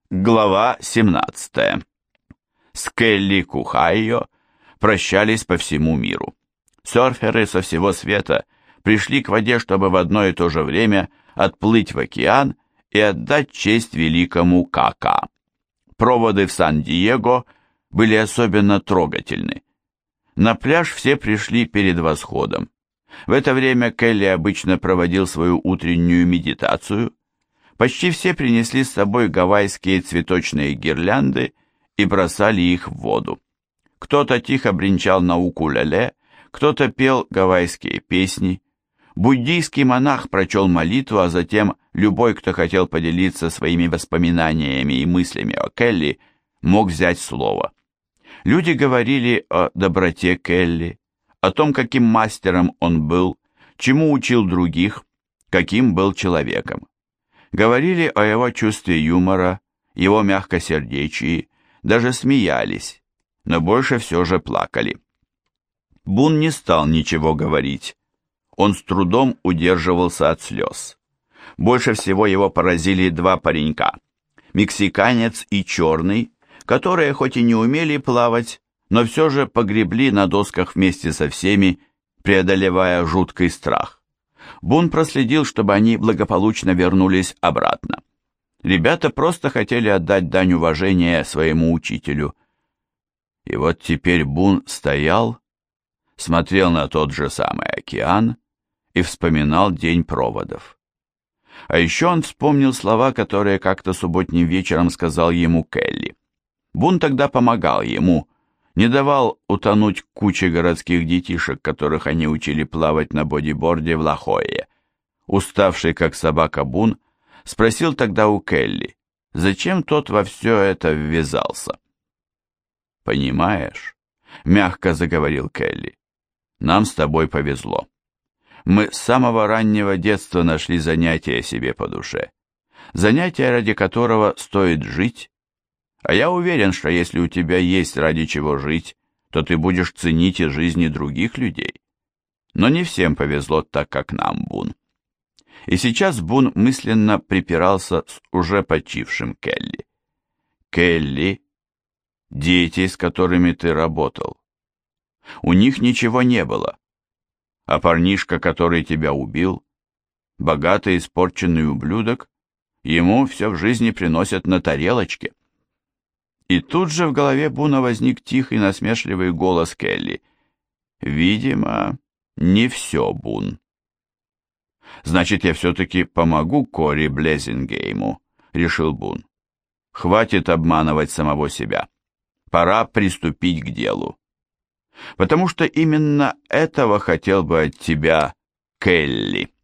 Глава 17. С Келли Кухайо прощались по всему миру. Серферы со всего света пришли к воде, чтобы в одно и то же время отплыть в океан и отдать честь великому Кака. Проводы в Сан-Диего были особенно трогательны. На пляж все пришли перед восходом. В это время Келли обычно проводил свою утреннюю медитацию. Почти все принесли с собой гавайские цветочные гирлянды и бросали их в воду. Кто-то тихо бренчал на укулеле, кто-то пел гавайские песни. Буддийский монах прочел молитву, а затем любой, кто хотел поделиться своими воспоминаниями и мыслями о Келли, мог взять слово. Люди говорили о доброте Келли, о том, каким мастером он был, чему учил других, каким был человеком. Говорили о его чувстве юмора, его мягкосердечии, даже смеялись, но больше все же плакали. Бун не стал ничего говорить. Он с трудом удерживался от слез. Больше всего его поразили два паренька, мексиканец и черный, которые хоть и не умели плавать, но все же погребли на досках вместе со всеми, преодолевая жуткий страх. Бун проследил, чтобы они благополучно вернулись обратно. Ребята просто хотели отдать дань уважения своему учителю. И вот теперь Бун стоял, смотрел на тот же самый океан и вспоминал день проводов. А еще он вспомнил слова, которые как-то субботним вечером сказал ему Келли. Бун тогда помогал ему, не давал утонуть куче городских детишек, которых они учили плавать на бодиборде в Ла-Хойе. Уставший, как собака Бун, спросил тогда у Келли, зачем тот во все это ввязался. «Понимаешь», — мягко заговорил Келли, — «нам с тобой повезло. Мы с самого раннего детства нашли занятие себе по душе, занятие, ради которого стоит жить. А я уверен, что если у тебя есть ради чего жить, то ты будешь ценить и жизни других людей. Но не всем повезло так, как нам, Бун». И сейчас Бун мысленно припирался с уже почившим Келли. «Келли, дети, с которыми ты работал, у них ничего не было. А парнишка, который тебя убил, богатый испорченный ублюдок, ему все в жизни приносят на тарелочке». И тут же в голове Буна возник тихий насмешливый голос Келли. «Видимо, не все, Бун». «Значит, я все-таки помогу Кори Блезингейму», — решил Бун. «Хватит обманывать самого себя. Пора приступить к делу. Потому что именно этого хотел бы от тебя Келли».